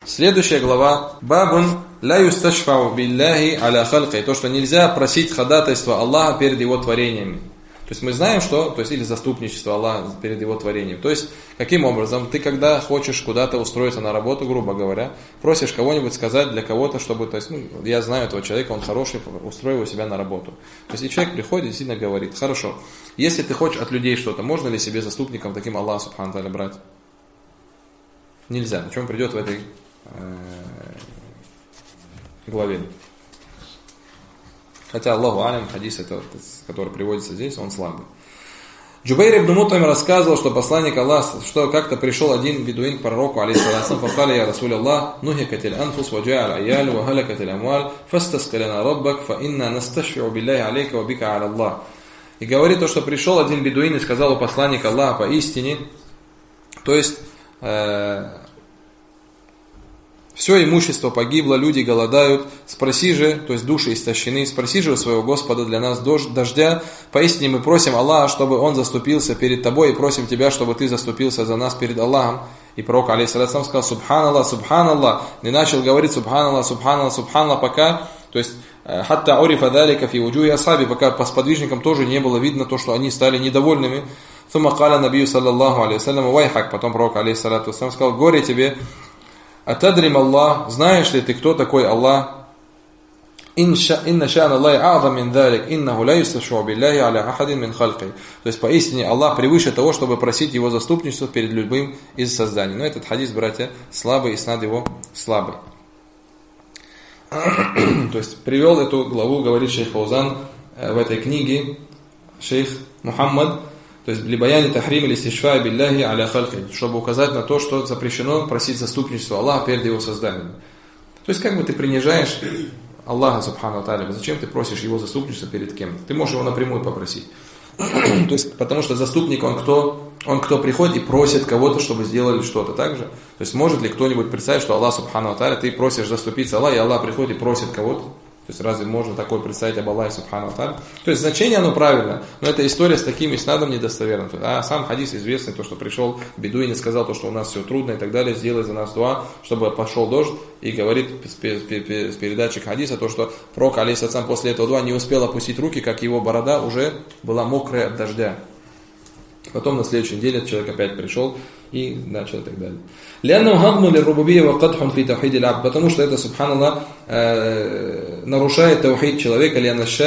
Следующая глава. Бабун ля юсташфау билляхи аля халкай. То, что нельзя просить ходатайство Аллаха перед его творениями. То есть мы знаем, что, то есть или заступничество Аллаха перед его творением. То есть, каким образом, ты когда хочешь куда-то устроиться на работу, грубо говоря, просишь кого-нибудь сказать для кого-то, чтобы, то есть, я знаю этого человека, он хороший, устрою его себя на работу. То есть, и человек приходит и действительно говорит, хорошо, если ты хочешь от людей что-то, можно ли себе заступником таким Аллах субхану тааля брать? Нельзя. О чем придет в этой главе. Хотя Аллаху алям, хадис, который приводится здесь, он слабый. Джубайр ибн Мут'им рассказывал, что посланник Аллаха, что как-то пришел один бедуин к пророку, алейхиссалям, факали я Расуль Аллах, нухикатиль анфус, ваджа'аль айяль, вахалякатиль амваль, фастаскалина раббак, фа инна насташфи'у билляхи алейка, вабика аля Аллах. И говорит то, что пришел один бедуин и сказал у посланника Аллаха поистине, то есть, все имущество погибло, люди голодают, спроси же, то есть души истощены, спроси же у своего Господа для нас дождя, поистине мы просим Аллаха, чтобы Он заступился перед тобой, и просим тебя, чтобы ты заступился за нас перед Аллахом. И пророк, алейхиссалям, сказал, субханаллах, субханаллах, и начал говорить субханаллах, субханаллах, субханаллах, пока, то есть, хатта урифа далика фи уджуи асхаби, пока по сподвижникам тоже не было видно то, что они стали недовольными. Сумма каля набию саллаллаху алейхиссалям, вайхак, потом пророк, алейхиссалям, сказал, горе тебе, атадрим Аллах, знаешь ли ты, кто такой Аллах? Инна ша'ан Аллахи а'зам мин далик, иннаху ла юсташфи'у билляхи аля ахадин мин халки. То есть поистине Аллах превыше того, чтобы просить его заступничество перед любым из созданий. Но этот хадис, братья, слабый, и снад его слабый. То есть привел эту главу, говорит шейх Фаузан в этой книге, шейх Мухаммад, то есть либаяни тахрим или стишфа билляхи аля халки, чтобы указать на то, что запрещено просить заступничество Аллаха перед его созданием. То есть как бы ты принижаешь Аллаха субхану тааля, зачем ты просишь его заступничество перед кем? Ты можешь его напрямую попросить. То есть потому что заступник он кто приходит и просит кого-то, чтобы сделали что-то, так же. То есть может ли кто-нибудь представить, что Аллах субхану тааля, ты просишь заступиться Аллах, и Аллах приходит и просит кого-то? То есть разве можно такое представить об Аллахе субхану тааля? То есть значение оно правильно, но эта история с таким иснадом недостоверна. А сам хадис известный, то, что пришел бедуин и сказал, то, что у нас все трудно и так далее, сделай за нас дуа, чтобы пошел дождь, и говорит с передачи хадиса, то, что пророк, алейхиссалям, после этого дуа не успел опустить руки, как его борода уже была мокрая от дождя. Потом на следующей неделе человек опять пришел и начал и так далее. Потому что это, субханаллах, нарушает таухид человека,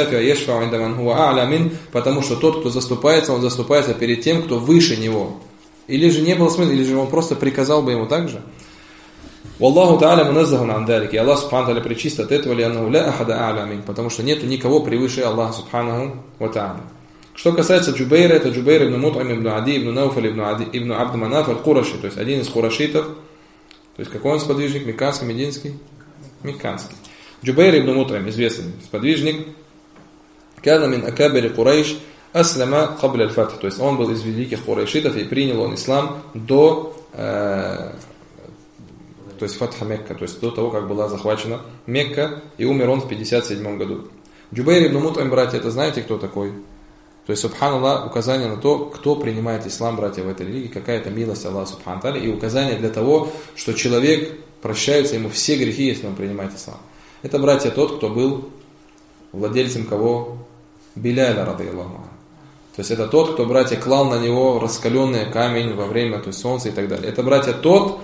потому что тот, кто заступается, он заступается перед тем, кто выше него. Или же не было смысла, или же он просто приказал бы ему так же. Wallahu ta'ala муназзахун ан далик. И Аллах субхану тааля пречист от этого, потому что нету никого превыше Аллаха субханаху ва та'аля. Что касается Джубейра, это Джубейр ибн Мут'им ибн Ади ибн Науфаль ибн Абд Манаф аль-Кураши, то есть один из курашитов. То есть какой он сподвижник? Мекканский, мединский? Мекканский. Джубейр ибн Мут'им, известный сподвижник. Кана мин акабири Курайш аслама кабля аль-фатх. То есть он был из великих курайшитов и принял он ислам до то есть фатха Мекка, то есть до того, как была захвачена Мекка, и умер он в 57 году. Джубейр ибн Мут'им, братья, это знаете, кто такой? То есть, субханаллах, указание на то, кто принимает ислам, братья, в этой религии, какая-то милость Аллаха, субхану тааля, и указание для того, что человек, прощаются ему все грехи, если он принимает ислам. Это, братья, тот, кто был владельцем кого? Биляля, радийаллаху анху. То есть, это тот, кто, братья, клал на него раскаленный камень во время, то есть, солнца и так далее. Это, братья, тот,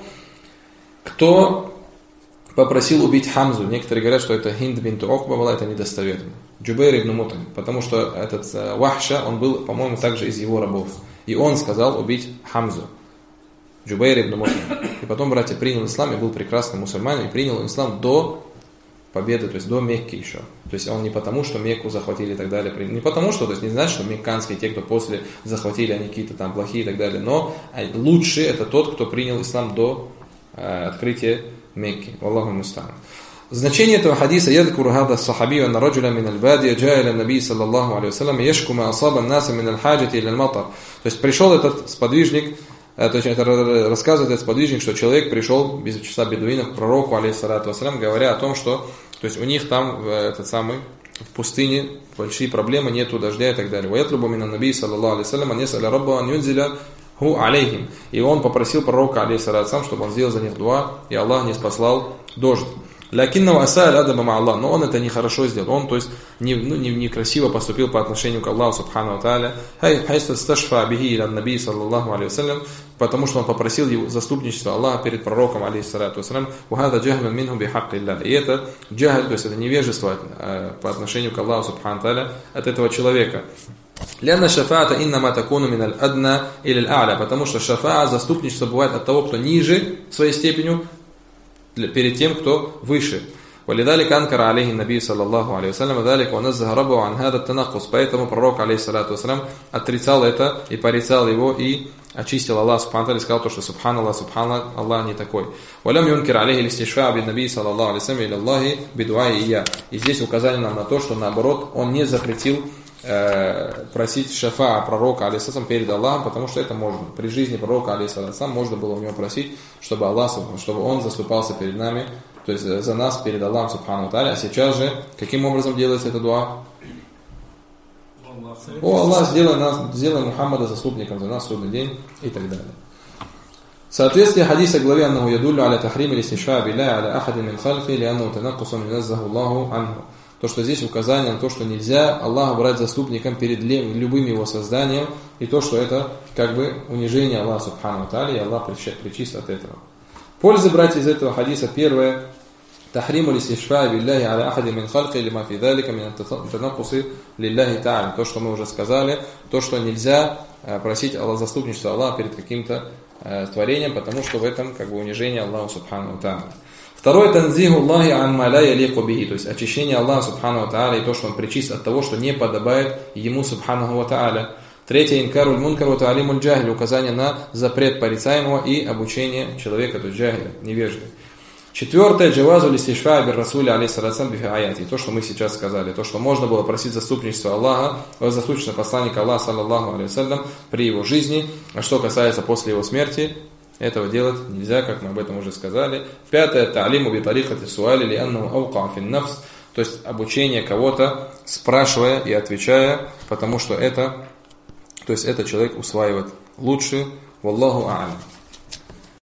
кто попросил убить Хамзу. Некоторые говорят, что это Хинд бинт Окба была, это недостоверно. Джубейр ибн Мут'им, потому что этот Вахша, он был, по-моему, также из его рабов. И он сказал убить Хамзу. Джубейр ибн Мут'им. И потом, братья, принял ислам и был прекрасным мусульманином, и принял ислам до победы, то есть до Мекки еще. То есть он не потому, что Мекку захватили и так далее. Не потому, что, то есть не значит, что мекканские, те, кто после захватили, они какие-то там плохие и так далее. Но лучший это тот, кто принял ислам до открытия Мекки. Валлаху муста'ан. Значение этого хадиса يذكر هذا الصحابي أن رجلا من البادية جاء إلى النبي صلى الله عليه وسلم يشكو ما أصاب الناس من الحاجة إلى المطر. То есть пришел этот сподвижник, то есть это рассказывает этот сподвижник, что человек пришел без числа бедуинов к пророку, алейхиссалату вассалям, говоря о том, что то есть у них там в пустыне большие проблемы, нету дождя и так далее. ويطلب من النبي صلى الله عليه وسلم أن يسأل ربه أن ينزل ху алейхим. И он попросил пророка, алейхиссалату, чтобы он сделал за них дуа, и Аллах не спаслал дождь. Лякиннау аса'аль адаба ма Аллах, но он это нехорошо сделал. Он, то есть, некрасиво поступил по отношению к Аллаху субхану ва тааля. Хайсту сташфа бихи иля наби саллаллаху алейхи вассалям, потому что он попросил его заступничество Аллаха перед пророком, алейхиссалату вассалям. Вахада джахлун минхум бихакки илля. И это джахль, то есть это невежество по отношению к Аллаху субхану ва тааля от этого человека. Ляна шафаата иннама такуну миналь адна или а'ля, потому что шафаа, заступничество бывает от того, кто ниже своей степенью, перед тем, кто выше. ولذلك أنكر عليه النبي صلى الله عليه وسلم ذلك ونزه ربه عن هذا التنقص. Поэтому пророк, алейхиссалату вассалям, отрицал это и порицал его и очистил Аллах субхану ва, сказал то, что субханаллах, Аллах не такой. ولم ينكر عليه الاستشفاع بالنبي صلى الله عليه وسلم إلى الله بدعاء إياه. И здесь указание нам на то, что наоборот он не запретил просить шафа пророка, алейхиссалам, перед Аллахом, потому что это можно. При жизни пророка, алейхиссалам, можно было у него просить, чтобы Аллах, чтобы он заступался перед нами, то есть за нас перед Аллахом субхану ва тааля. А сейчас же, каким образом делается эта дуа? О Аллах, сделай Мухаммада заступником за нас в судный день и так далее. Соответствие хадиса главе аннаху ядуллю аля тахрим или стишфа билляхи аля ахади мин хальфи или аннаху танаккусун миназзаху Аллаху анху. То, что здесь указание на то, что нельзя Аллаха брать заступником перед любым его созданием, и то, что это как бы унижение Аллаха субхану ва тааля, и Аллах причист от этого. Пользы брать из этого хадиса: первое, тахриму листишфа билляхи аля ахади мин хальки лима фи далика мин танаккуси лилляхи тааля. То, что мы уже сказали, то, что нельзя просить заступничество Аллаха перед каким-то творением, потому что в этом как бы унижение Аллаха субхану ва тааля. Второе, танзиху Аллахи амма ла ялику бихи, то есть очищение Аллаха субхану ва тааля и то, что он причист от того, что не подобает ему субхану ва тааля. Третье, инкаруль мункар ва таалимуль джахиль, указание на запрет порицаемого и обучение человека, то есть джахиля, невежды. Четвертое, джавазу листишфа бир расули алейхиссалату бифи аяти, то, что мы сейчас сказали, то, что можно было просить заступничество Аллаха, заступничество посланника Аллаха саллаллаху алейхи вассалям при его жизни, а что касается после его смерти, этого делать нельзя, как мы об этом уже сказали. Пятое, та'алиму би тарихати суали ли аннаху ауқа фин нафс, то есть обучение кого-то, спрашивая и отвечая, потому что это, то есть это человек усваивает лучше. Валлаху а'алям.